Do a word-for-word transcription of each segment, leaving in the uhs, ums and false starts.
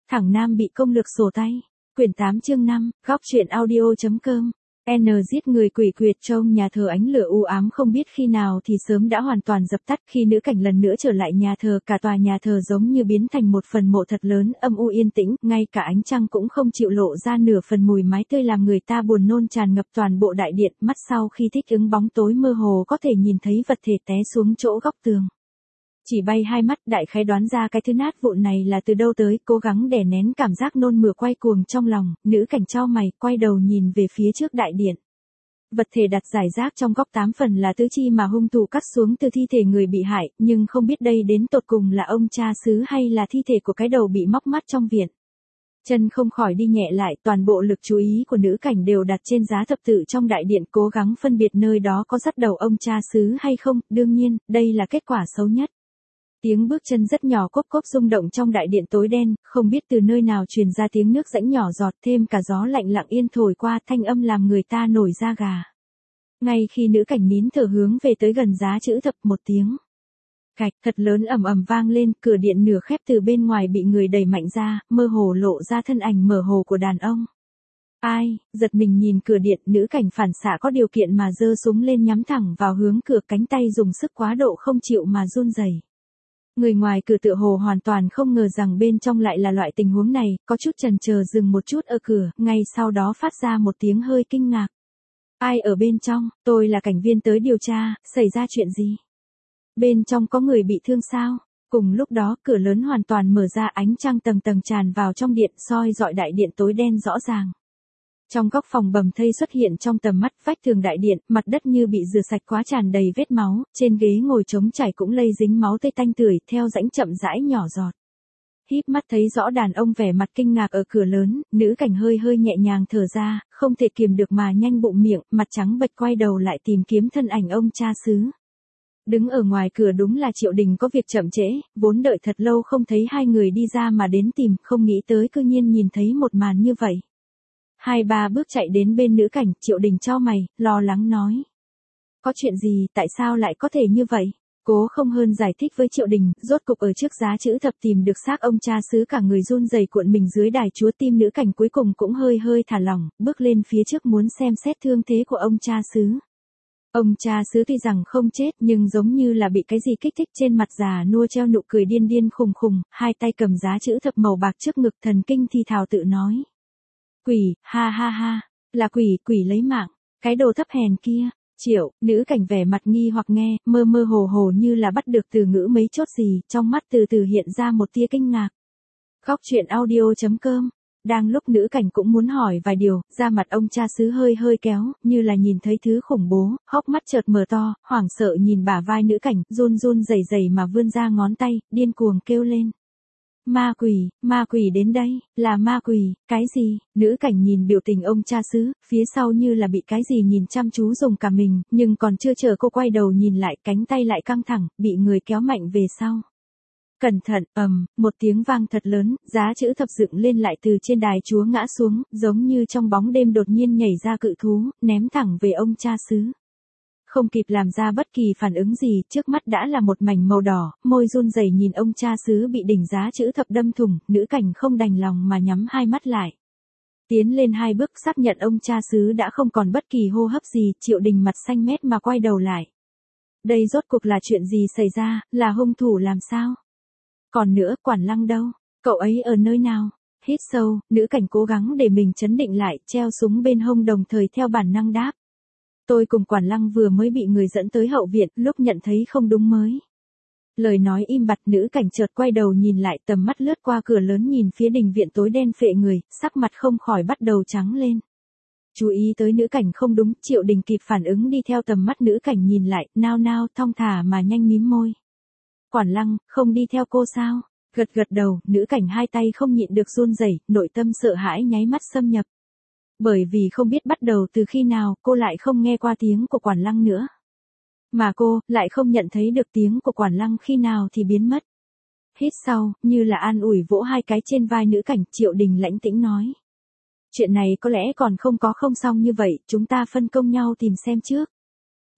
Thẳng Nam bị công lược sổ tay. Quyển tám chương năm, góc truyện audio.com. N giết người quỷ quyệt trong nhà thờ, ánh lửa u ám không biết khi nào thì sớm đã hoàn toàn dập tắt. Khi nữ cảnh lần nữa trở lại nhà thờ, cả tòa nhà thờ giống như biến thành một phần mộ thật lớn, âm u yên tĩnh, ngay cả ánh trăng cũng không chịu lộ ra nửa phần mùi mái tươi làm người ta buồn nôn tràn ngập toàn bộ đại điện. Mắt sau khi thích ứng bóng tối mơ hồ có thể nhìn thấy vật thể té xuống chỗ góc tường. Chỉ bay hai mắt, đại khái đoán ra cái thứ nát vụn này là từ đâu tới, cố gắng đè nén cảm giác nôn mửa quay cuồng trong lòng, nữ cảnh chau mày, quay đầu nhìn về phía trước đại điện. Vật thể đặt rải rác trong góc tám phần là tứ chi mà hung thủ cắt xuống từ thi thể người bị hại, nhưng không biết đây đến tột cùng là ông cha xứ hay là thi thể của cái đầu bị móc mắt trong viện. Chân không khỏi đi nhẹ lại, toàn bộ lực chú ý của nữ cảnh đều đặt trên giá thập tự trong đại điện, cố gắng phân biệt nơi đó có dắt đầu ông cha xứ hay không. Đương nhiên, đây là kết quả xấu nhất. Tiếng bước chân rất nhỏ cốp cốp rung động trong đại điện tối đen, không biết từ nơi nào truyền ra tiếng nước rãnh nhỏ giọt, thêm cả gió lạnh lặng yên thổi qua, thanh âm làm người ta nổi da gà. Ngay khi nữ cảnh nín thở hướng về tới gần giá chữ thập, một tiếng cạch thật lớn ầm ầm vang lên, cửa điện nửa khép từ bên ngoài bị người đẩy mạnh ra, mơ hồ lộ ra thân ảnh mơ hồ của đàn ông. Ai, giật mình nhìn cửa điện, nữ cảnh phản xạ có điều kiện mà giơ súng lên nhắm thẳng vào hướng cửa, cánh tay dùng sức quá độ không chịu mà run rẩy. Người ngoài cửa tựa hồ hoàn toàn không ngờ rằng bên trong lại là loại tình huống này, có chút chần chờ dừng một chút ở cửa, ngay sau đó phát ra một tiếng hơi kinh ngạc. Ai ở bên trong? Tôi là cảnh viên tới điều tra, xảy ra chuyện gì? Bên trong có người bị thương sao? Cùng lúc đó, cửa lớn hoàn toàn mở ra, ánh trăng tầng tầng tràn vào trong điện, soi dọi đại điện tối đen rõ ràng. Trong góc phòng bầm thây xuất hiện trong tầm mắt, vách tường đại điện, mặt đất như bị rửa sạch quá tràn đầy vết máu, trên ghế ngồi trống trải cũng lây dính máu tươi tanh tưởi, theo rãnh chậm rãi nhỏ giọt. Híp mắt thấy rõ đàn ông vẻ mặt kinh ngạc ở cửa lớn, nữ cảnh hơi hơi nhẹ nhàng thở ra, không thể kiềm được mà nhanh bụng miệng, mặt trắng bệch quay đầu lại tìm kiếm thân ảnh ông cha xứ. Đứng ở ngoài cửa đúng là Triệu Đình có việc chậm trễ, vốn đợi thật lâu không thấy hai người đi ra mà đến tìm, không nghĩ tới cư nhiên nhìn thấy một màn như vậy. Hai ba bước chạy đến bên nữ cảnh, Triệu Đình chau mày, lo lắng nói. Có chuyện gì, tại sao lại có thể như vậy? Cố không hơn giải thích với Triệu Đình, rốt cục ở trước giá chữ thập tìm được xác ông cha xứ, cả người run rẩy cuộn mình dưới đài chúa tim, nữ cảnh cuối cùng cũng hơi hơi thả lỏng, bước lên phía trước muốn xem xét thương thế của ông cha xứ. Ông cha xứ tuy rằng không chết nhưng giống như là bị cái gì kích thích, trên mặt già nua treo nụ cười điên điên khùng khùng, hai tay cầm giá chữ thập màu bạc trước ngực, thần kinh thì thào tự nói. Quỷ, ha ha ha, là quỷ, quỷ lấy mạng, cái đồ thấp hèn kia. Triệu, nữ cảnh vẻ mặt nghi hoặc nghe, mơ mơ hồ hồ như là bắt được từ ngữ mấy chốt gì, trong mắt từ từ hiện ra một tia kinh ngạc. Góc truyện audio.com. Đang lúc nữ cảnh cũng muốn hỏi vài điều, da mặt ông cha xứ hơi hơi kéo, như là nhìn thấy thứ khủng bố, hốc mắt chợt mở to, hoảng sợ nhìn bả vai nữ cảnh, run run rẩy rẩy mà vươn ra ngón tay, điên cuồng kêu lên. Ma quỷ, ma quỷ đến đây, là ma quỷ, cái gì? Nữ cảnh nhìn biểu tình ông cha xứ, phía sau như là bị cái gì nhìn chăm chú dùng cả mình, nhưng còn chưa chờ cô quay đầu nhìn lại, cánh tay lại căng thẳng, bị người kéo mạnh về sau. Cẩn thận, ầm, một tiếng vang thật lớn, giá chữ thập dựng lên lại từ trên đài chúa ngã xuống, giống như trong bóng đêm đột nhiên nhảy ra cự thú, ném thẳng về ông cha xứ. Không kịp làm ra bất kỳ phản ứng gì, trước mắt đã là một mảnh màu đỏ, môi run rẩy nhìn ông cha xứ bị đỉnh giá chữ thập đâm thủng, nữ cảnh không đành lòng mà nhắm hai mắt lại. Tiến lên hai bước xác nhận ông cha xứ đã không còn bất kỳ hô hấp gì, Triệu Đình mặt xanh mét mà quay đầu lại. Đây rốt cuộc là chuyện gì xảy ra, là hung thủ làm sao? Còn nữa, Quản Lăng đâu? Cậu ấy ở nơi nào? Hít sâu, nữ cảnh cố gắng để mình trấn định lại, treo súng bên hông đồng thời theo bản năng đáp. Tôi cùng Quản Lăng vừa mới bị người dẫn tới hậu viện, lúc nhận thấy không đúng mới. Lời nói im bặt, nữ cảnh chợt quay đầu nhìn lại, tầm mắt lướt qua cửa lớn nhìn phía đình viện tối đen phệ người, sắc mặt không khỏi bắt đầu trắng lên. Chú ý tới nữ cảnh không đúng, Triệu Đình kịp phản ứng đi theo tầm mắt nữ cảnh nhìn lại, nao nao, thong thả mà nhanh mím môi. Quản Lăng, không đi theo cô sao? Gật gật đầu, nữ cảnh hai tay không nhịn được run rẩy, nội tâm sợ hãi nháy mắt xâm nhập. Bởi vì không biết bắt đầu từ khi nào, cô lại không nghe qua tiếng của Quản Lăng nữa. Mà cô, lại không nhận thấy được tiếng của Quản Lăng khi nào thì biến mất. Hít sau, như là an ủi vỗ hai cái trên vai nữ cảnh, Triệu Đình lãnh tĩnh nói. Chuyện này có lẽ còn không có không xong như vậy, chúng ta phân công nhau tìm xem trước.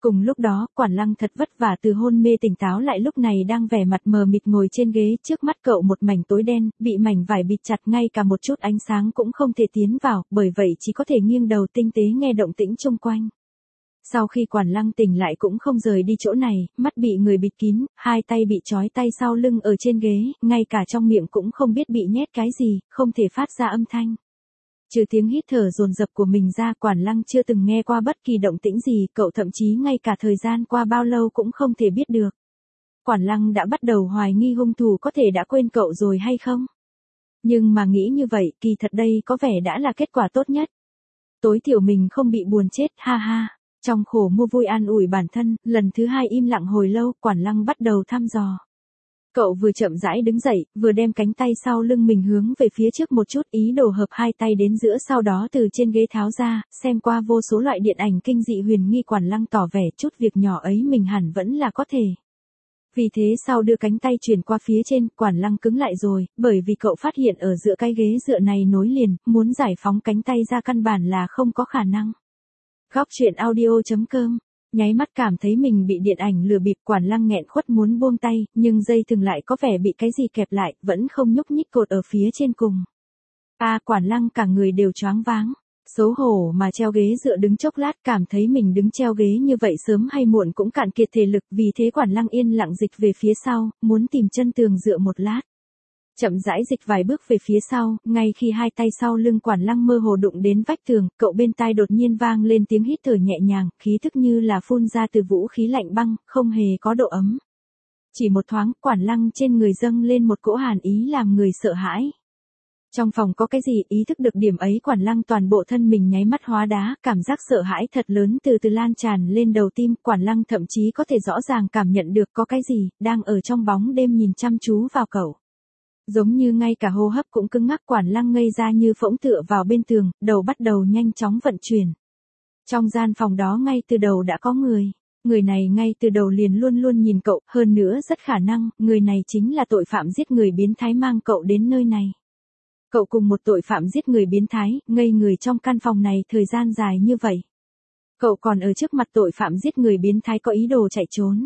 Cùng lúc đó, Quản Lăng thật vất vả từ hôn mê tỉnh táo lại lúc này đang vẻ mặt mờ mịt ngồi trên ghế, trước mắt cậu một mảnh tối đen, bị mảnh vải bịt chặt, ngay cả một chút ánh sáng cũng không thể tiến vào, bởi vậy chỉ có thể nghiêng đầu tinh tế nghe động tĩnh xung quanh. Sau khi Quản Lăng tỉnh lại cũng không rời đi chỗ này, mắt bị người bịt kín, hai tay bị trói tay sau lưng ở trên ghế, ngay cả trong miệng cũng không biết bị nhét cái gì, không thể phát ra âm thanh. Trừ tiếng hít thở dồn dập của mình ra, Quản Lăng chưa từng nghe qua bất kỳ động tĩnh gì, cậu thậm chí ngay cả thời gian qua bao lâu cũng không thể biết được. Quản Lăng đã bắt đầu hoài nghi hung thủ có thể đã quên cậu rồi hay không? Nhưng mà nghĩ như vậy, kỳ thật đây có vẻ đã là kết quả tốt nhất. Tối thiểu mình không bị buồn chết, ha ha. Trong khổ mua vui an ủi bản thân, lần thứ hai im lặng hồi lâu, Quản Lăng bắt đầu thăm dò. Cậu vừa chậm rãi đứng dậy, vừa đem cánh tay sau lưng mình hướng về phía trước một chút, ý đồ hợp hai tay đến giữa, sau đó từ trên ghế tháo ra, xem qua vô số loại điện ảnh kinh dị huyền nghi. Quản Lăng tỏ vẻ chút việc nhỏ ấy mình hẳn vẫn là có thể. Vì thế sau đưa cánh tay chuyển qua phía trên, Quản Lăng cứng lại rồi, bởi vì cậu phát hiện ở giữa cái ghế dựa này nối liền, muốn giải phóng cánh tay ra căn bản là không có khả năng. Góc truyện audio chấm com. Nháy mắt cảm thấy mình bị điện ảnh lừa bịp, Quản Lăng nghẹn khuất muốn buông tay, nhưng dây thừng lại có vẻ bị cái gì kẹp lại, vẫn không nhúc nhích cột ở phía trên cùng. À, Quản Lăng cả người đều choáng váng, xấu hổ mà treo ghế dựa đứng chốc lát, cảm thấy mình đứng treo ghế như vậy sớm hay muộn cũng cạn kiệt thể lực, vì thế Quản Lăng yên lặng dịch về phía sau, muốn tìm chân tường dựa một lát. Chậm rãi dịch vài bước về phía sau, ngay khi hai tay sau lưng Quản Lăng mơ hồ đụng đến vách tường, cậu bên tai đột nhiên vang lên tiếng hít thở nhẹ nhàng, khí thức như là phun ra từ vũ khí lạnh băng, không hề có độ ấm. Chỉ một thoáng, Quản Lăng trên người dâng lên một cỗ hàn ý làm người sợ hãi. Trong phòng có cái gì, ý thức được điểm ấy, Quản Lăng toàn bộ thân mình nháy mắt hóa đá, cảm giác sợ hãi thật lớn từ từ lan tràn lên đầu tim, Quản Lăng thậm chí có thể rõ ràng cảm nhận được có cái gì đang ở trong bóng đêm nhìn chăm chú vào cậu. Giống như ngay cả hô hấp cũng cứng ngắc, Quản Lăng ngây ra như phỗng tựa vào bên tường, đầu bắt đầu nhanh chóng vận chuyển. Trong gian phòng đó ngay từ đầu đã có người. Người này ngay từ đầu liền luôn luôn nhìn cậu, hơn nữa rất khả năng, người này chính là tội phạm giết người biến thái mang cậu đến nơi này. Cậu cùng một tội phạm giết người biến thái, ngây người trong căn phòng này thời gian dài như vậy. Cậu còn ở trước mặt tội phạm giết người biến thái có ý đồ chạy trốn.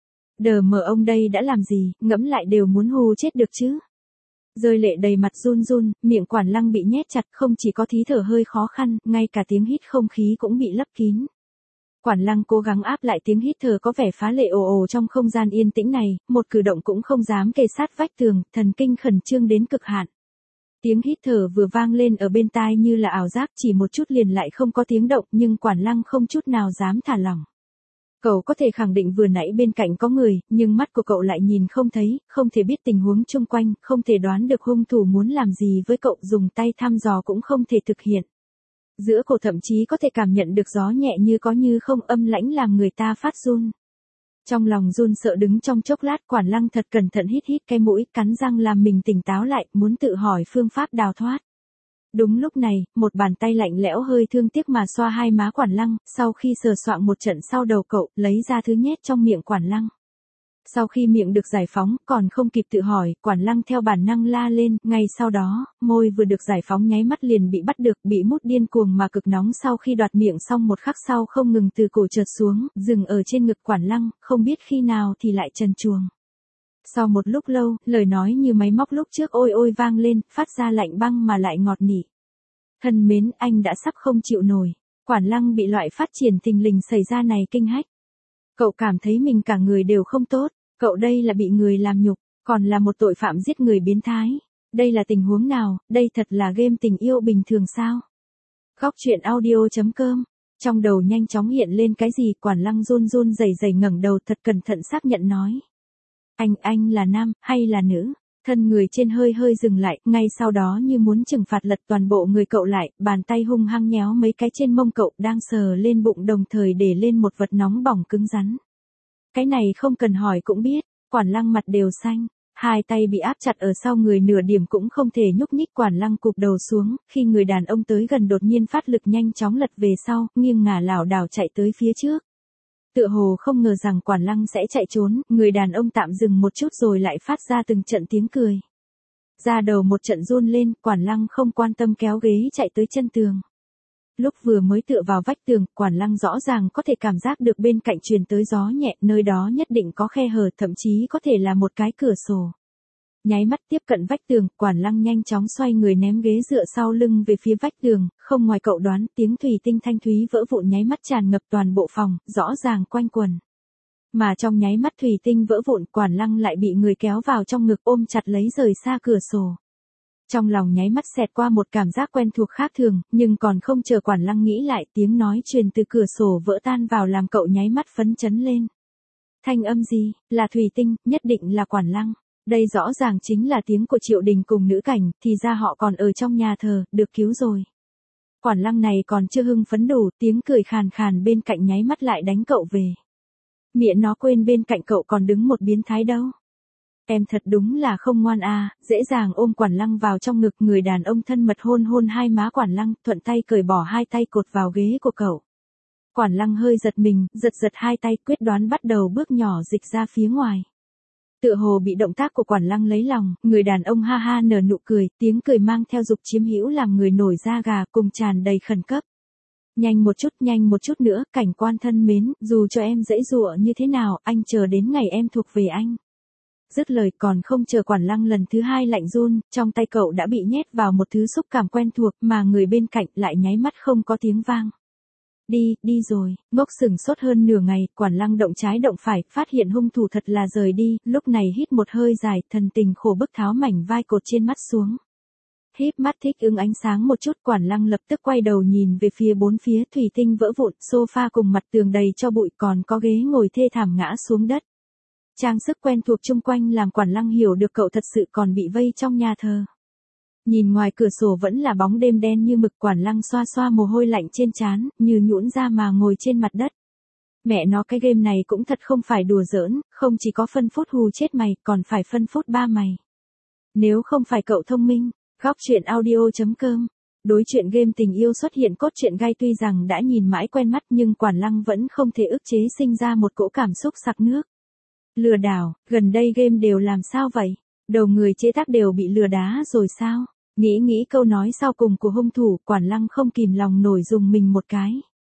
Đờ mờ ông đây đã làm gì, ngẫm lại đều muốn hù chết được chứ. Rơi lệ đầy mặt run run, miệng Quản Lăng bị nhét chặt, không chỉ có thí thở hơi khó khăn, ngay cả tiếng hít không khí cũng bị lấp kín. Quản Lăng cố gắng áp lại tiếng hít thở có vẻ phá lệ ồ ồ trong không gian yên tĩnh này, một cử động cũng không dám kề sát vách tường, thần kinh khẩn trương đến cực hạn. Tiếng hít thở vừa vang lên ở bên tai như là ảo giác, chỉ một chút liền lại không có tiếng động, nhưng Quản Lăng không chút nào dám thả lỏng. Cậu có thể khẳng định vừa nãy bên cạnh có người, nhưng mắt của cậu lại nhìn không thấy, không thể biết tình huống chung quanh, không thể đoán được hung thủ muốn làm gì với cậu, dùng tay thăm dò cũng không thể thực hiện. Giữa cổ thậm chí có thể cảm nhận được gió nhẹ như có như không, âm lãnh làm người ta phát run. Trong lòng run sợ đứng trong chốc lát, Quản Lăng thật cẩn thận hít hít cái mũi, cắn răng làm mình tỉnh táo lại, muốn tự hỏi phương pháp đào thoát. Đúng lúc này, một bàn tay lạnh lẽo hơi thương tiếc mà xoa hai má Quản Lăng, sau khi sờ soạng một trận sau đầu cậu, lấy ra thứ nhét trong miệng Quản Lăng. Sau khi miệng được giải phóng, còn không kịp tự hỏi, Quản Lăng theo bản năng la lên, ngay sau đó, môi vừa được giải phóng nháy mắt liền bị bắt được, bị mút điên cuồng mà cực nóng, sau khi đoạt miệng xong một khắc sau không ngừng từ cổ trượt xuống, dừng ở trên ngực Quản Lăng, không biết khi nào thì lại trần truồng. Sau một lúc lâu, lời nói như máy móc lúc trước ôi ôi vang lên, phát ra lạnh băng mà lại ngọt nỉ. Thân mến, anh đã sắp không chịu nổi. Quản Lăng bị loại phát triển thình lình xảy ra này kinh hách. Cậu cảm thấy mình cả người đều không tốt, cậu đây là bị người làm nhục, còn là một tội phạm giết người biến thái. Đây là tình huống nào, đây thật là game tình yêu bình thường sao? Góc truyện audio chấm com. Trong đầu nhanh chóng hiện lên cái gì, Quản Lăng run run rẩy rẩy ngẩng đầu thật cẩn thận xác nhận nói. Anh, anh là nam, hay là nữ? Thân người trên hơi hơi dừng lại, ngay sau đó như muốn trừng phạt lật toàn bộ người cậu lại, bàn tay hung hăng nhéo mấy cái trên mông cậu đang sờ lên bụng đồng thời để lên một vật nóng bỏng cứng rắn. Cái này không cần hỏi cũng biết, Quản Lăng mặt đều xanh, hai tay bị áp chặt ở sau người nửa điểm cũng không thể nhúc nhích. Quản Lăng cụp đầu xuống, khi người đàn ông tới gần đột nhiên phát lực nhanh chóng lật về sau, nghiêng ngả lảo đảo chạy tới phía trước. Tựa hồ không ngờ rằng Quản Lăng sẽ chạy trốn, người đàn ông tạm dừng một chút rồi lại phát ra từng trận tiếng cười. Da đầu một trận run lên, Quản Lăng không quan tâm kéo ghế chạy tới chân tường. Lúc vừa mới tựa vào vách tường, Quản Lăng rõ ràng có thể cảm giác được bên cạnh truyền tới gió nhẹ, nơi đó nhất định có khe hở, thậm chí có thể là một cái cửa sổ. Nháy mắt tiếp cận vách tường, Quản Lăng nhanh chóng xoay người ném ghế dựa sau lưng về phía vách tường, không ngoài cậu đoán, tiếng thủy tinh thanh thúy vỡ vụn nháy mắt tràn ngập toàn bộ phòng, rõ ràng quanh quần. Mà trong nháy mắt thủy tinh vỡ vụn, Quản Lăng lại bị người kéo vào trong ngực ôm chặt lấy rời xa cửa sổ. Trong lòng nháy mắt xẹt qua một cảm giác quen thuộc khác thường, nhưng còn không chờ Quản Lăng nghĩ lại, tiếng nói truyền từ cửa sổ vỡ tan vào làm cậu nháy mắt phấn chấn lên. Thanh âm gì? Là thủy tinh, nhất định là Quản Lăng. Đây rõ ràng chính là tiếng của Triệu Đình cùng nữ cảnh, thì ra họ còn ở trong nhà thờ, được cứu rồi. Quản Lăng này còn chưa hưng phấn đủ, tiếng cười khàn khàn bên cạnh nháy mắt lại đánh cậu về. Mẹ nó quên bên cạnh cậu còn đứng một biến thái đâu. Em thật đúng là không ngoan à, dễ dàng ôm Quản Lăng vào trong ngực, người đàn ông thân mật hôn hôn hai má Quản Lăng, thuận tay cởi bỏ hai tay cột vào ghế của cậu. Quản Lăng hơi giật mình, giật giật hai tay, quyết đoán bắt đầu bước nhỏ dịch ra phía ngoài. Tựa hồ bị động tác của Quản Lăng lấy lòng, người đàn ông ha ha nở nụ cười, tiếng cười mang theo dục chiếm hữu làm người nổi da gà, cùng tràn đầy khẩn cấp. Nhanh một chút, nhanh một chút nữa, cảnh quan thân mến, dù cho em dễ dụa như thế nào, anh chờ đến ngày em thuộc về anh. Dứt lời còn không chờ Quản Lăng lần thứ hai lạnh run, trong tay cậu đã bị nhét vào một thứ xúc cảm quen thuộc mà người bên cạnh lại nháy mắt không có tiếng vang. Đi, đi rồi, ngốc sừng sốt hơn nửa ngày, Quản Lăng động trái động phải, phát hiện hung thủ thật là rời đi, lúc này hít một hơi dài, thần tình khổ bức tháo mảnh vai cột trên mắt xuống. Híp mắt thích ứng ánh sáng một chút, Quản Lăng lập tức quay đầu nhìn về phía bốn phía, thủy tinh vỡ vụn, sofa cùng mặt tường đầy cho bụi, còn có ghế ngồi thê thảm ngã xuống đất. Trang sức quen thuộc chung quanh làm Quản Lăng hiểu được cậu thật sự còn bị vây trong nhà thờ. Nhìn ngoài cửa sổ vẫn là bóng đêm đen như mực, Quản Lăng xoa xoa mồ hôi lạnh trên trán, như nhũn ra mà ngồi trên mặt đất. Mẹ nó, cái game này cũng thật không phải đùa giỡn, không chỉ có phân phút hù chết mày, còn phải phân phút ba mày. Nếu không phải cậu thông minh, góc truyện audio chấm com. Đối chuyện game tình yêu xuất hiện cốt truyện gay, tuy rằng đã nhìn mãi quen mắt nhưng Quản Lăng vẫn không thể ức chế sinh ra một cỗ cảm xúc sặc nước. Lừa đảo, gần đây game đều làm sao vậy? Đầu người chế tác đều bị lừa đá rồi sao? Nghĩ nghĩ câu nói sau cùng của hung thủ, Quản Lăng không kìm lòng nổi dùng mình một cái.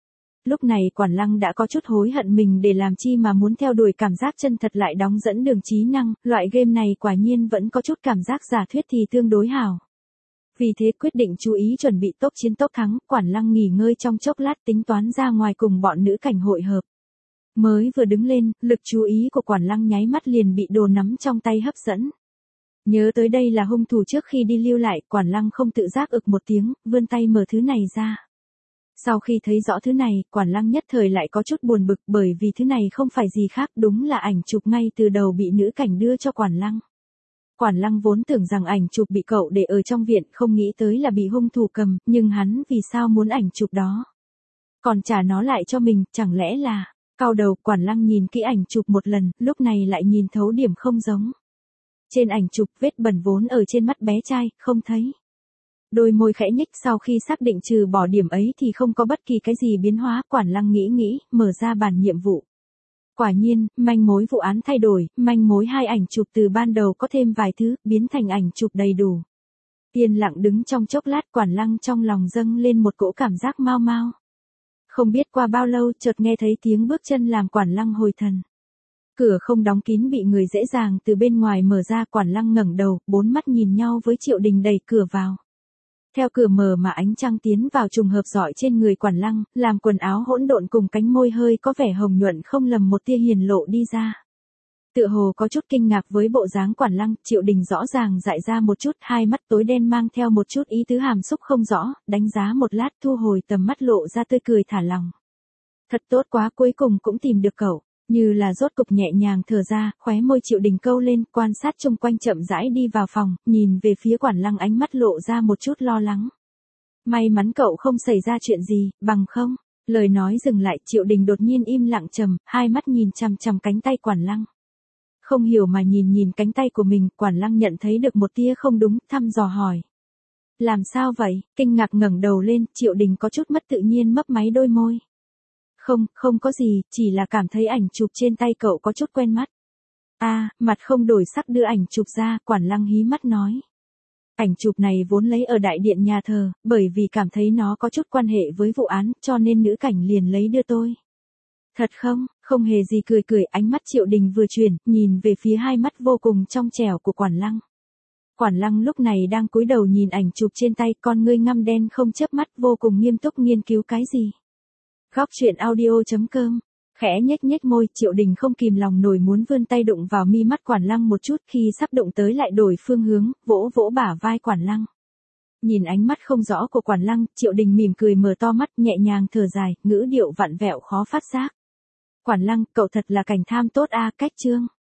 Lúc này Quản Lăng đã có chút hối hận mình để làm chi mà muốn theo đuổi cảm giác chân thật lại đóng dẫn đường trí năng, loại game này quả nhiên vẫn có chút cảm giác giả thuyết thì tương đối hảo. Vì thế quyết định chú ý chuẩn bị tốc chiến tốc thắng, Quản Lăng nghỉ ngơi trong chốc lát tính toán ra ngoài cùng bọn nữ cảnh hội hợp. Mới vừa đứng lên, lực chú ý của Quản Lăng nháy mắt liền bị đồ nắm trong tay hấp dẫn. Nhớ tới đây là hung thủ trước khi đi lưu lại, Quản Lăng không tự giác ực một tiếng, vươn tay mở thứ này ra. Sau khi thấy rõ thứ này, Quản Lăng nhất thời lại có chút buồn bực, bởi vì thứ này không phải gì khác, đúng là ảnh chụp ngay từ đầu bị nữ cảnh đưa cho Quản Lăng. Quản Lăng vốn tưởng rằng ảnh chụp bị cậu để ở trong viện, không nghĩ tới là bị hung thủ cầm, nhưng hắn vì sao muốn ảnh chụp đó? Còn trả nó lại cho mình, chẳng lẽ là... Cau đầu, Quản Lăng nhìn kỹ ảnh chụp một lần, lúc này lại nhìn thấu điểm không giống. Trên ảnh chụp, vết bẩn vốn ở trên mắt bé trai, không thấy. Đôi môi khẽ nhích, sau khi xác định trừ bỏ điểm ấy thì không có bất kỳ cái gì biến hóa, Quản Lăng nghĩ nghĩ, mở ra bản nhiệm vụ. Quả nhiên, manh mối vụ án thay đổi, manh mối hai ảnh chụp từ ban đầu có thêm vài thứ, biến thành ảnh chụp đầy đủ. Yên lặng đứng trong chốc lát, Quản Lăng trong lòng dâng lên một cỗ cảm giác mau mau. Không biết qua bao lâu, chợt nghe thấy tiếng bước chân làm Quản Lăng hồi thần. Cửa không đóng kín bị người dễ dàng từ bên ngoài mở ra, Quản Lăng ngẩng đầu, bốn mắt nhìn nhau với Triệu Đình đẩy cửa vào. Theo cửa mở mà ánh trăng tiến vào trùng hợp rọi trên người Quản Lăng, làm quần áo hỗn độn cùng cánh môi hơi có vẻ hồng nhuận không lầm một tia hiền lộ đi ra. Tựa hồ có chút kinh ngạc với bộ dáng Quản Lăng, Triệu Đình rõ ràng dại ra một chút, hai mắt tối đen mang theo một chút ý tứ hàm xúc không rõ, đánh giá một lát thu hồi tầm mắt lộ ra tươi cười thả lòng. Thật tốt quá, cuối cùng cũng tìm được cậu, như là rốt cục nhẹ nhàng thở ra, khóe môi Triệu Đình câu lên, quan sát chung quanh chậm rãi đi vào phòng, nhìn về phía Quản Lăng ánh mắt lộ ra một chút lo lắng. May mắn cậu không xảy ra chuyện gì, bằng không, lời nói dừng lại, Triệu Đình đột nhiên im lặng trầm, hai mắt nhìn chằm chằm cánh tay Quản Lăng. Không hiểu mà nhìn nhìn cánh tay của mình, Quản Lăng nhận thấy được một tia không đúng, thăm dò hỏi. Làm sao vậy? Kinh ngạc ngẩng đầu lên, Triệu Đình có chút mất tự nhiên mấp máy đôi môi. Không, không có gì, chỉ là cảm thấy ảnh chụp trên tay cậu có chút quen mắt. À, mặt không đổi sắc đưa ảnh chụp ra, Quản Lăng hí mắt nói. Ảnh chụp này vốn lấy ở đại điện nhà thờ, bởi vì cảm thấy nó có chút quan hệ với vụ án, cho nên nữ cảnh liền lấy đưa tôi. Thật không, không hề gì, cười cười, ánh mắt Triệu Đình vừa chuyển, nhìn về phía hai mắt vô cùng trong trẻo của Quản Lăng. Quản Lăng lúc này đang cúi đầu nhìn ảnh chụp trên tay, con ngươi ngăm đen không chớp mắt, vô cùng nghiêm túc nghiên cứu cái gì. Góc truyện audio chấm com. Khẽ nhếch nhếch môi, Triệu Đình không kìm lòng nổi muốn vươn tay đụng vào mi mắt Quản Lăng một chút, khi sắp đụng tới lại đổi phương hướng, vỗ vỗ bả vai Quản Lăng. Nhìn ánh mắt không rõ của Quản Lăng, Triệu Đình mỉm cười mở to mắt, nhẹ nhàng thở dài, ngữ điệu vặn vẹo khó phát giác. Quản Lăng, cậu thật là cảnh tham tốt a, cách chương.